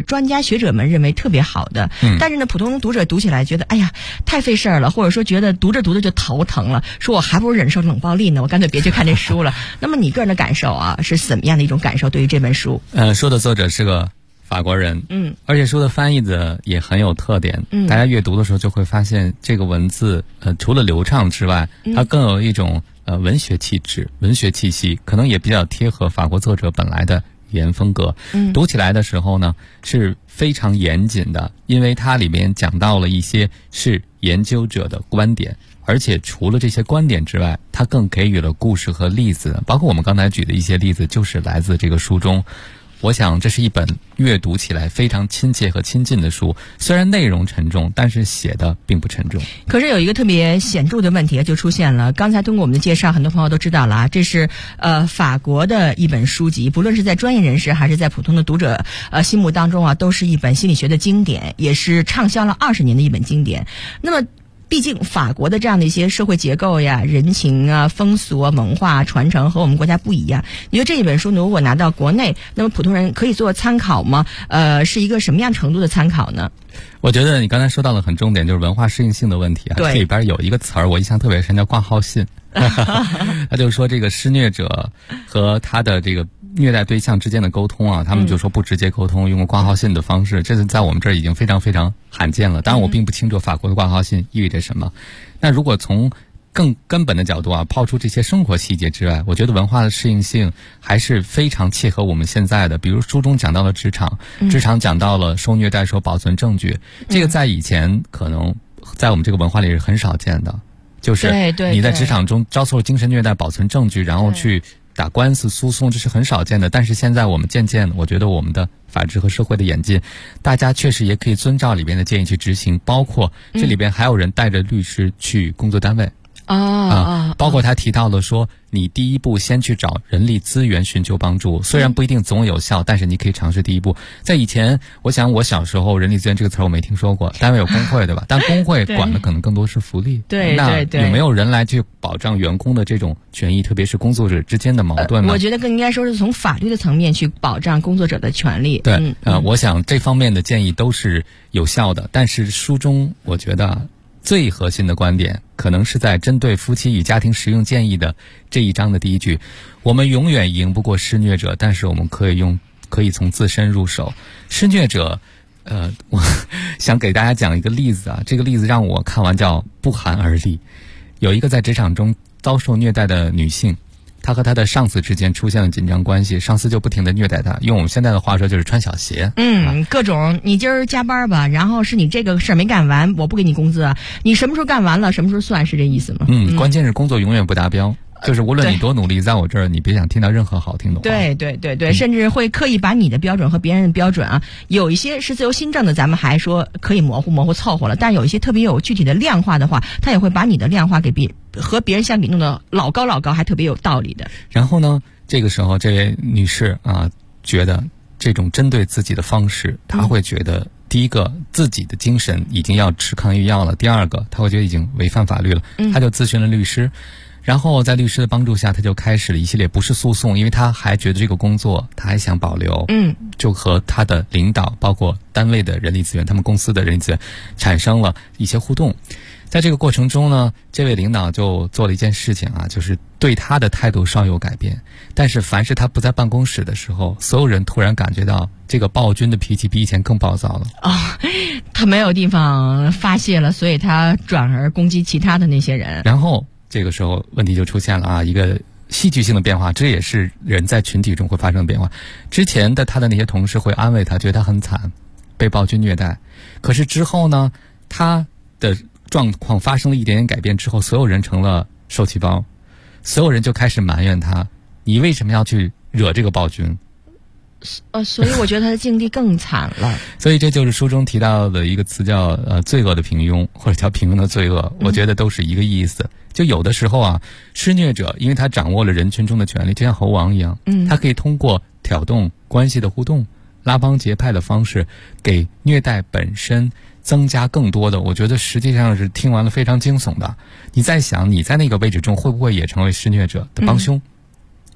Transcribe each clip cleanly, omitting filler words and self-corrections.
专家学者们认为特别好的，但是呢，普通读者读起来觉得，哎呀，太费事儿了，或者说觉得读着读着就头疼了，说我还不如忍受冷暴力呢，我干脆别去看这书了。那么你个人的感受啊，是怎么样的一种感受？对于这本书， 书的作者是个法国人，而且书的翻译的也很有特点，大家阅读的时候就会发现这个文字，除了流畅之外，它更有一种文学气质、文学气息，可能也比较贴合法国作者本来的语言风格。读起来的时候呢，是非常严谨的，因为它里面讲到了一些是研究者的观点。而且除了这些观点之外，它更给予了故事和例子，包括我们刚才举的一些例子，就是来自这个书中。我想这是一本阅读起来非常亲切和亲近的书，虽然内容沉重，但是写的并不沉重。 可是有一个特别显著的问题就出现了，刚才通过我们的介绍，很多朋友都知道了啊，这是法国的一本书籍，不论是在专业人士还是在普通的读者心目当中啊，都是一本心理学的经典，也是畅销了20年的一本经典。那么毕竟法国的这样的一些社会结构呀、人情啊、风俗啊、文化传承和我们国家不一样。你觉得这一本书如果拿到国内，那么普通人可以做参考吗？是一个什么样程度的参考呢？ 我觉得你刚才说到了很重点，就是文化适应性的问题啊。这里边有一个词儿我印象特别深，叫挂号信。他就说这个施虐者和他的这个虐待对象之间的沟通啊，他们就说不直接沟通，用挂号信的方式，这是在我们这儿已经非常非常罕见了。当然我并不清楚法国的挂号信意味着什么。那如果从更根本的角度啊，抛出这些生活细节之外，我觉得文化的适应性还是非常切合我们现在的。比如书中讲到了职场讲到了受虐待时候保存证据，这个在以前可能在我们这个文化里是很少见的。就是你在职场中遭受精神虐待保存证据，然后去打官司诉讼，这是很少见的。但是现在我们渐渐，我觉得我们的法治和社会的演进，大家确实也可以遵照里边的建议去执行，包括这里边还有人带着律师去工作单位。包括他提到了说，你第一步先去找人力资源寻求帮助，虽然不一定总有效，但是你可以尝试第一步。在以前，我想我小时候人力资源这个词儿我没听说过，单位有工会对吧？但工会管的可能更多是福利。 对， 那有没有人来去保障员工的这种权益，特别是工作者之间的矛盾呢？ 我觉得更应该说是从法律的层面去保障工作者的权利。 对，我想这方面的建议都是有效的，但是书中我觉得最核心的观点可能是在针对夫妻与家庭实用建议的这一章的第一句，我们永远赢不过施虐者，但是我们可以从自身入手。施虐者我想给大家讲一个例子啊，这个例子让我看完叫不寒而栗。有一个在职场中遭受虐待的女性，她和她的上司之间出现了紧张关系，上司就不停地虐待她，用我们现在的话说就是穿小鞋。 各种你今儿加班吧，然后是你这个事儿没干完，我不给你工资啊，你什么时候干完了什么时候算，是这意思吗？ 关键是工作永远不达标。就是无论你多努力，在我这儿你别想听到任何好听的话。 对，甚至会刻意把你的标准和别人的标准啊，有一些是自由心证的，咱们还说可以模糊凑合了，但有一些特别有具体的量化的话，他也会把你的量化给和别人相比弄得老高，还特别有道理的。 然后呢，这个时候这位女士啊，觉得这种针对自己的方式，她会觉得第一个自己的精神已经要吃抗抑郁药了，第二个她会觉得已经违反法律了，她就咨询了律师。然后在律师的帮助下，他就开始了一系列不是诉讼，因为他还觉得这个工作他还想保留，就和他的领导包括单位的人力资源，他们公司的人力资源产生了一些互动。在这个过程中呢，这位领导就做了一件事情啊，就是对他的态度稍有改变，但是凡是他不在办公室的时候，所有人突然感觉到这个暴君的脾气比以前更暴躁了。 他没有地方发泄了，所以他转而攻击其他的那些人。 然后这个时候问题就出现了啊，一个戏剧性的变化，这也是人在群体中会发生的变化。之前的他的那些同事会安慰他，觉得他很惨，被暴君虐待。可是之后呢，他的状况发生了一点点改变之后，所有人成了受气包，所有人就开始埋怨他，你为什么要去惹这个暴君？ 所以我觉得他的境地更惨了。 所以这就是书中提到的一个词叫罪恶的平庸，或者叫平庸的罪恶，我觉得都是一个意思。就有的时候啊，施虐者因为他掌握了人群中的权利，就像猴王一样，他可以通过挑动关系的互动，拉帮结派的方式，给虐待本身增加更多的，我觉得实际上是听完了非常惊悚的。你在想你在那个位置中会不会也成为施虐者的帮凶？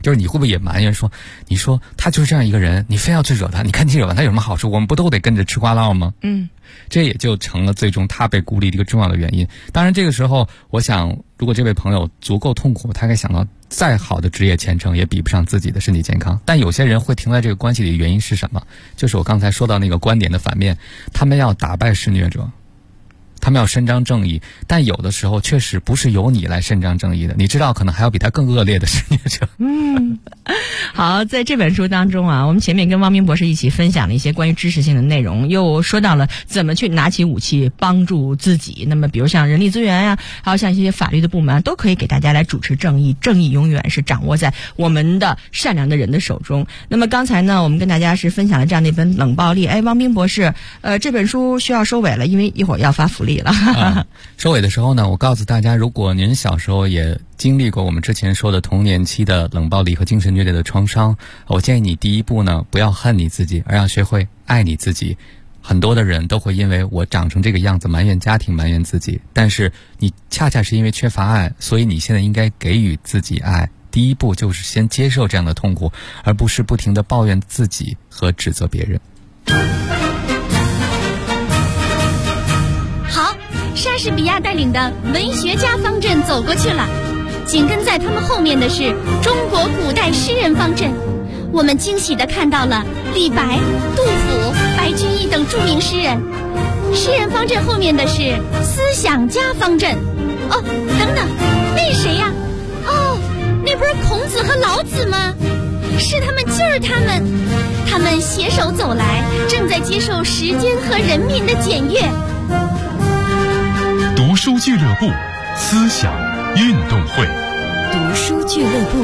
就是你会不会也埋怨说，你说他就是这样一个人，你非要去惹他，你看你惹他有什么好处？我们不都得跟着吃瓜唠吗？这也就成了最终他被孤立的一个重要的原因。当然这个时候我想，如果这位朋友足够痛苦，他该想到再好的职业前程也比不上自己的身体健康。但有些人会停在这个关系里的原因是什么？就是我刚才说到那个观点的反面，他们要打败施虐者，他们要伸张正义，但有的时候确实不是由你来伸张正义的，你知道可能还有比他更恶劣的施虐者。 好，在这本书当中啊，我们前面跟汪明博士一起分享了一些关于知识性的内容，又说到了怎么去拿起武器帮助自己。那么比如像人力资源啊，还有像一些法律的部门都可以给大家来主持正义，正义永远是掌握在我们的善良的人的手中。那么刚才呢，我们跟大家是分享了这样的一本冷暴力。汪明博士，这本书需要收尾了，因为一会儿要发福利了。 收尾的时候呢，我告诉大家，如果您小时候也经历过我们之前说的童年期的冷暴力和精神虐待的创伤，我建议你第一步呢，不要恨你自己，而要学会爱你自己。很多的人都会因为我长成这个样子埋怨家庭，埋怨自己，但是你恰恰是因为缺乏爱，所以你现在应该给予自己爱。第一步就是先接受这样的痛苦，而不是不停地抱怨自己和指责别人。 好，莎士比亚带领的文学家方阵走过去了，紧跟在他们后面的是中国古代诗人方阵。我们惊喜地看到了李白、杜甫、白居易等著名诗人。诗人方阵后面的是思想家方阵。哦，等等，那是谁呀？哦，那不是孔子和老子吗？是他们，就是他们，他们携手走来，正在接受时间和人民的检阅。 读书俱乐部，思想运动会。 读书俱乐部。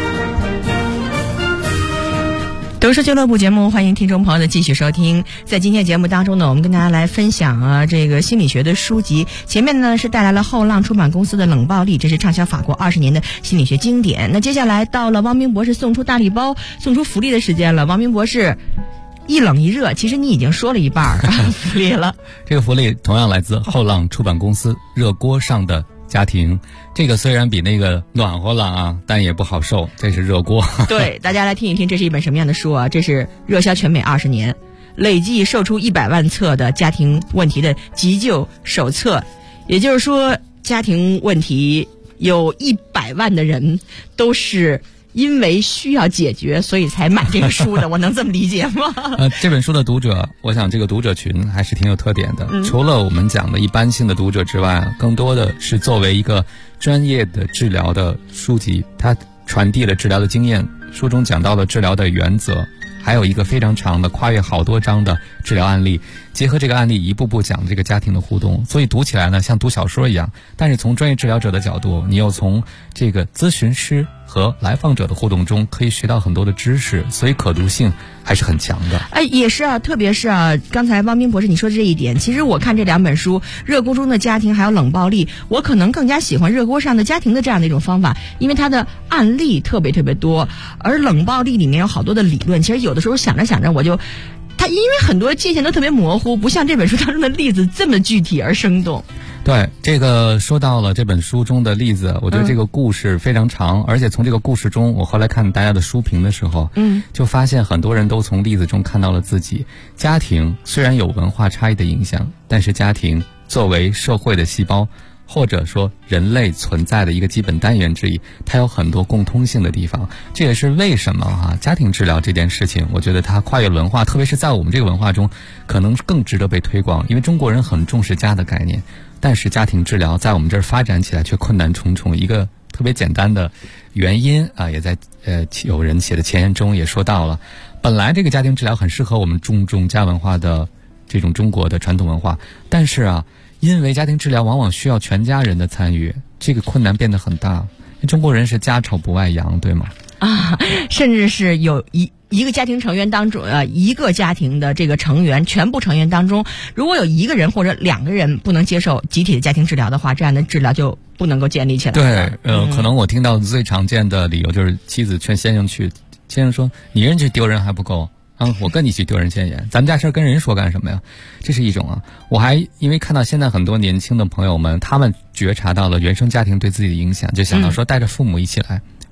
读书俱乐部节目，欢迎听众朋友的继续收听。在今天节目当中呢，我们跟大家来分享这个心理学的书籍。前面呢是带来了后浪出版公司的《冷暴力》，这是畅销法国20年的心理学经典。那接下来到了汪明博士送出大礼包、送出福利的时间了。汪明博士，一冷一热，其实你已经说了一半福利了。 这个福利同样来自后浪出版公司《热锅上的家庭》，这个虽然比那个暖和了啊，但也不好受，这是热锅。 对，大家来听一听，这是一本什么样的书啊？这是热销全美20年，累计售出100万册的家庭问题的急救手册。也就是说，家庭问题有100万的人都是因为需要解决，所以才买这个书的。我能这么理解吗？ 这本书的读者，我想这个读者群还是挺有特点的。除了我们讲的一般性的读者之外，更多的是作为一个专业的治疗的书籍，它传递了治疗的经验，书中讲到了治疗的原则，还有一个非常长的跨越好多章的治疗案例，结合这个案例一步步讲这个家庭的互动，所以读起来呢像读小说一样，但是从专业治疗者的角度，你又从这个咨询师和来访者的互动中可以学到很多的知识，所以可读性还是很强的。 也是啊，特别是啊，刚才汪明博士你说的这一点，其实我看这两本书《热锅中的家庭》还有《冷暴力》，我可能更加喜欢《热锅上的家庭》的这样的一种方法，因为它的案例特别多，而《冷暴力》里面有好多的理论，其实有的时候想着想着它因为很多界限都特别模糊，不像这本书当中的例子这么具体而生动。 对，这个说到了这本书中的例子，我觉得这个故事非常长，而且从这个故事中，我后来看大家的书评的时候，就发现很多人都从例子中看到了自己。家庭虽然有文化差异的影响，但是家庭作为社会的细胞，或者说人类存在的一个基本单元之一，它有很多共通性的地方。这也是为什么家庭治疗这件事情，我觉得它跨越文化，特别是在我们这个文化中可能更值得被推广，因为中国人很重视家的概念，但是家庭治疗在我们这儿发展起来却困难重重。一个特别简单的原因也在有人写的前言中也说到了，本来这个家庭治疗很适合我们注重家文化的这种中国的传统文化，但是因为家庭治疗往往需要全家人的参与，这个困难变得很大。中国人是家丑不外扬，对吗？ 甚至是有一个家庭成员当中一个家庭的这个成员全部成员当中，如果有一个人或者2个人不能接受集体的家庭治疗的话，这样的治疗就不能够建立起来。 对，可能我听到最常见的理由就是妻子劝先生去，先生说你一人去丢人还不够，我跟你去丢人现眼，咱们家事跟人说干什么呀？这是一种我还因为看到现在很多年轻的朋友们，他们觉察到了原生家庭对自己的影响，就想到说带着父母一起来。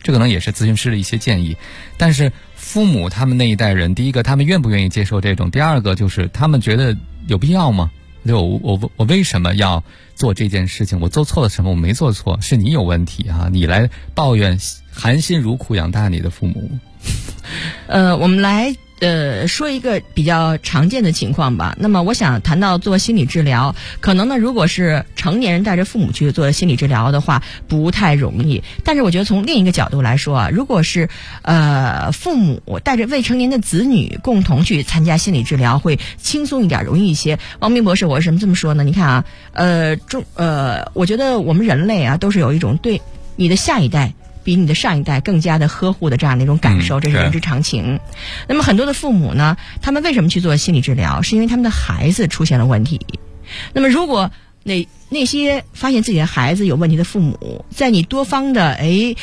这可能也是咨询师的一些建议。但是父母他们那一代人，第一个他们愿不愿意接受这种，第二个就是他们觉得有必要吗？就我为什么要做这件事情？我做错了什么？我没做错，是你有问题啊！你来抱怨含辛茹苦养大你的父母。 我们来说一个比较常见的情况吧。那么我想谈到做心理治疗，可能呢，如果是成年人带着父母去做心理治疗的话，不太容易。但是我觉得从另一个角度来说啊，如果是父母带着未成年的子女共同去参加心理治疗，会轻松一点，容易一些。王明博士，我为什么这么说呢？你看啊，我觉得我们人类啊，都是有一种对你的下一代比你的上一代更加的呵护的这样的一种感受，这是人之常情。那么很多的父母呢，他们为什么去做心理治疗？是因为他们的孩子出现了问题。那么如果那些发现自己的孩子有问题的父母，在你多方的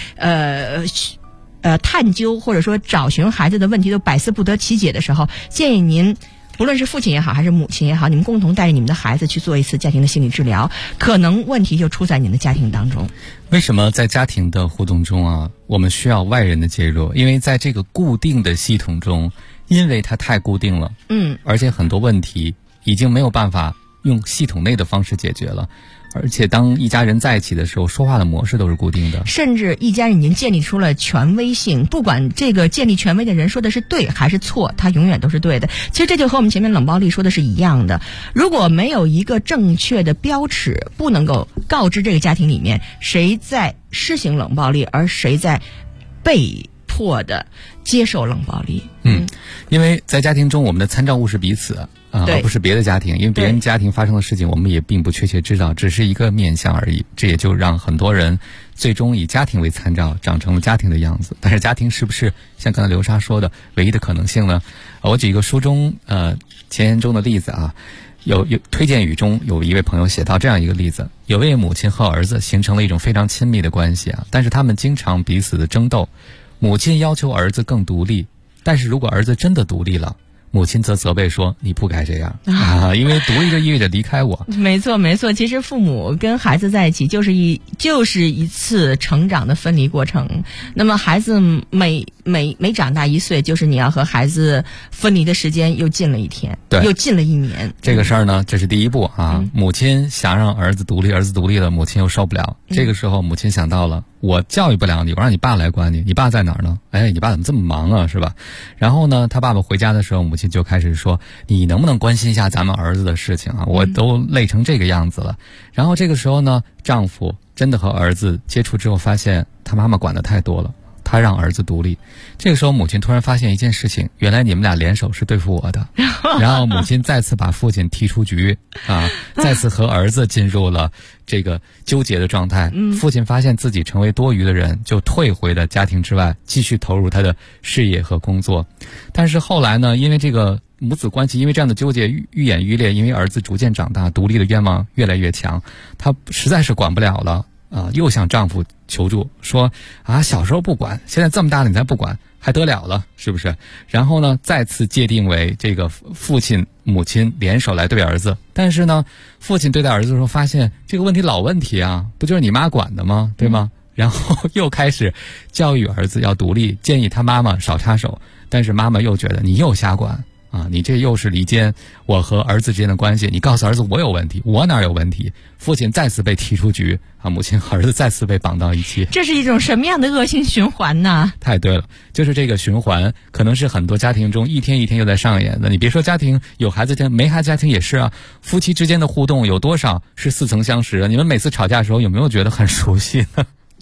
探究或者说找寻孩子的问题都百思不得其解的时候，建议您不论是父亲也好还是母亲也好，你们共同带着你们的孩子去做一次家庭的心理治疗，可能问题就出在你们的家庭当中。 为什么在家庭的互动中啊，我们需要外人的介入？因为在这个固定的系统中，因为它太固定了，而且很多问题已经没有办法用系统内的方式解决了。而且当一家人在一起的时候，说话的模式都是固定的， 甚至一家人已经建立出了权威性，不管这个建立权威的人说的是对还是错，他永远都是对的。其实这就和我们前面冷暴力说的是一样的，如果没有一个正确的标尺，不能够告知这个家庭里面谁在施行冷暴力，而谁在被迫的接受冷暴力。 因为在家庭中我们的参照物是彼此而不是别的家庭，因为别人家庭发生的事情我们也并不确切知道，只是一个面向而已。这也就让很多人最终以家庭为参照，长成了家庭的样子。但是家庭是不是像刚才刘莎说的唯一的可能性呢？我举一个书中前言中的例子啊，有推荐语中有一位朋友写到这样一个例子：有位母亲和儿子形成了一种非常亲密的关系啊，但是他们经常彼此的争斗。母亲要求儿子更独立，但是如果儿子真的独立了，母亲则责备说你不该这样因为独立就意味着离开我。 没错没错，其实父母跟孩子在一起就是一次成长的分离过程。那么孩子每长大1岁，就是你要和孩子分离的时间又近了一天， 对， 又近了1年。 这个事儿呢，这是第一步啊。母亲想让儿子独立，儿子独立了，母亲又受不了。这个时候母亲想到了，我教育不了你，我让你爸来管你，你爸在哪儿呢？你爸怎么这么忙啊，是吧？然后呢，他爸爸回家的时候，母亲就开始说，你能不能关心一下咱们儿子的事情啊？我都累成这个样子了。然后这个时候呢，丈夫真的和儿子接触之后，发现他妈妈管得太多了，他让儿子独立。这个时候母亲突然发现一件事情，原来你们俩联手是对付我的。然后母亲再次把父亲踢出局再次和儿子进入了这个纠结的状态。父亲发现自己成为多余的人，就退回了家庭之外，继续投入他的事业和工作。但是后来呢，因为这个母子关系因为这样的纠结愈演愈烈，因为儿子逐渐长大，独立的愿望越来越强，他实在是管不了了又向丈夫求助说小时候不管，现在这么大了你才不管，还得了了，是不是？然后呢，再次界定为这个父亲母亲联手来对儿子。但是呢，父亲对待儿子的时候发现这个问题老问题啊，不就是你妈管的吗？对吗？然后又开始教育儿子要独立，建议他妈妈少插手。但是妈妈又觉得你又瞎管你这又是离间我和儿子之间的关系，你告诉儿子我有问题，我哪有问题？父亲再次被踢出局母亲和儿子再次被绑到一起。 这是一种什么样的恶性循环呢？ 太对了，就是这个循环可能是很多家庭中一天一天又在上演的。你别说家庭有孩子家没孩子家庭也是夫妻之间的互动有多少是似曾相识你们每次吵架的时候有没有觉得很熟悉呢？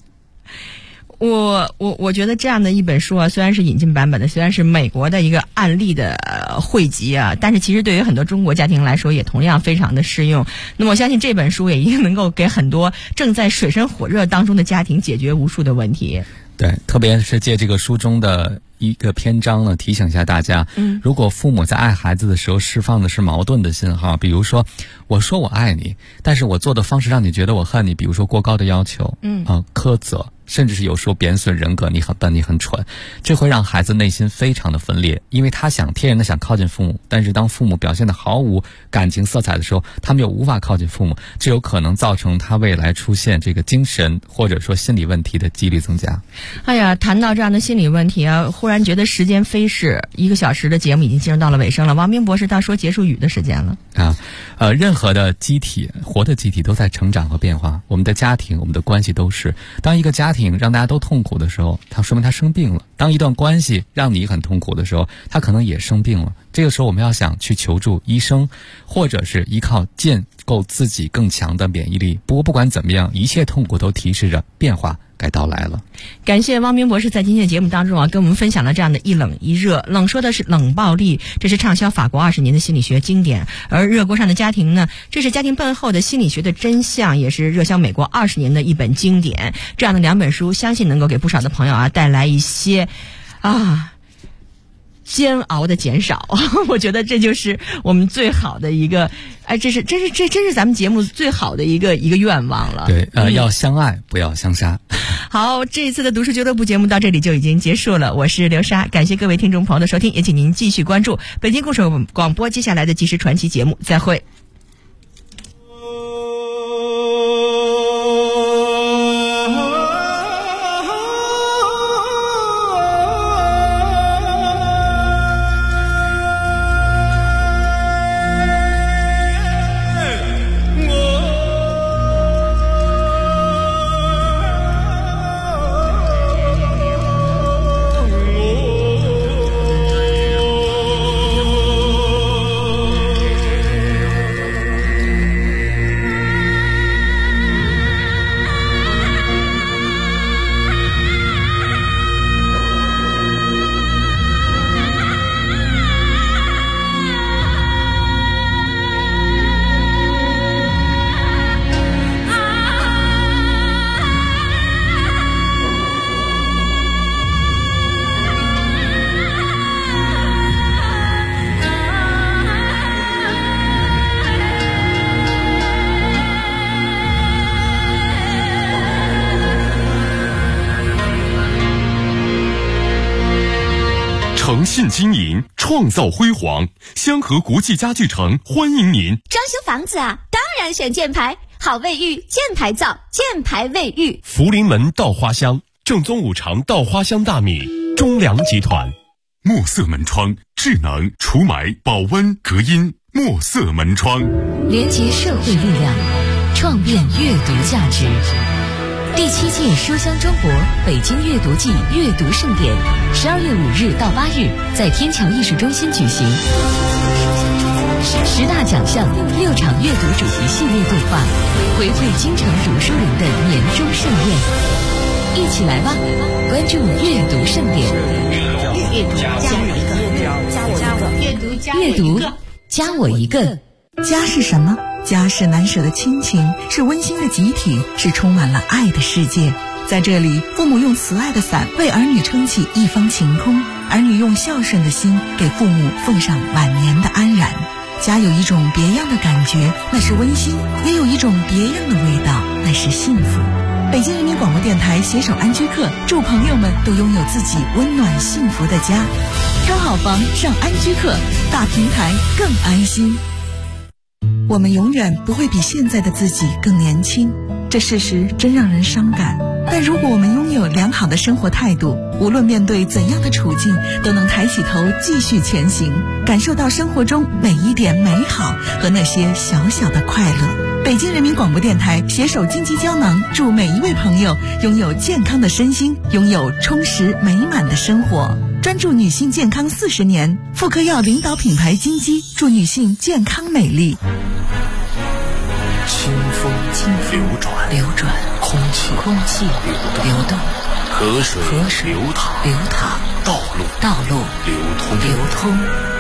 我觉得这样的一本书虽然是引进版本的，虽然是美国的一个案例的汇集但是其实对于很多中国家庭来说也同样非常的适用。那么我相信这本书也一定能够给很多正在水深火热当中的家庭解决无数的问题。 对，特别是借这个书中的一个篇章呢，提醒一下大家，如果父母在爱孩子的时候释放的是矛盾的信号，比如说我说我爱你，但是我做的方式让你觉得我恨你，比如说过高的要求苛责甚至是有时候贬损人格，你很笨，你很蠢，这会让孩子内心非常的分裂，因为他天然的想靠近父母，但是当父母表现的毫无感情色彩的时候，他们又无法靠近父母，这有可能造成他未来出现这个精神或者说心理问题的几率增加。 哎呀，谈到这样的心理问题啊，忽然觉得时间飞逝，1个小时的节目已经进入到了尾声了。王明博士到说结束语的时间了任何的机体，活的机体都在成长和变化，我们的家庭，我们的关系都是。当一个家庭让大家都痛苦的时候，它说明他生病了；当一段关系让你很痛苦的时候，他可能也生病了。这个时候我们要想去求助医生，或者是依靠建构自己更强的免疫力。不过不管怎么样，一切痛苦都提示着变化该到来了。 感谢汪明博士在今天的节目当中跟我们分享了这样的一冷一热。冷说的是冷暴力，这是畅销法国20年的心理学经典；而热锅上的家庭呢，这是家庭背后的心理学的真相，也是热销美国20年的一本经典。这样的2本书，相信能够给不少的朋友带来一些煎熬的减少。我觉得这就是我们最好的一个，这是咱们节目最好的一个愿望了。 对，要相爱，不要相杀。 好，这一次的读书俱乐部节目到这里就已经结束了。我是刘莎，感谢各位听众朋友的收听，也请您继续关注北京故事广播接下来的即时传奇节目。再会。 诚信经营，创造辉煌。香河国际家具城欢迎您。 装修房子当然选箭牌，好卫浴，箭牌造，箭牌卫浴。 福临门稻花香，正宗五常稻花香大米，中粮集团。墨色门窗，智能除霾、保温、隔音。墨色门窗， 连结社会力量，创变阅读价值。第7届书香中国北京阅读季阅读盛典，12月5日到8日在天桥艺术中心举行。10大奖项，6场阅读主题系列对话，回馈京城读书人的年终盛宴。一起来吧，关注阅读盛典。阅读加我一个。 家是什么？家是难舍的亲情，是温馨的集体，是充满了爱的世界。在这里，父母用慈爱的伞为儿女撑起一方晴空，儿女用孝顺的心给父母奉上晚年的安然。家有一种别样的感觉，那是温馨；也有一种别样的味道，那是幸福。北京人民广播电台携手安居客，祝朋友们都拥有自己温暖幸福的家。挑好房上安居客，大平台更安心。我们永远不会比现在的自己更年轻，这事实真让人伤感。但如果我们拥有良好的生活态度，无论面对怎样的处境，都能抬起头继续前行，感受到生活中每一点美好和那些小小的快乐。北京人民广播电台携手金鸡胶囊，祝每一位朋友拥有健康的身心，拥有充实美满的生活。专注女性健康40年，妇科药领导品牌金鸡，祝女性健康美丽。 清风流转，空气流动，河水流淌，道路流通。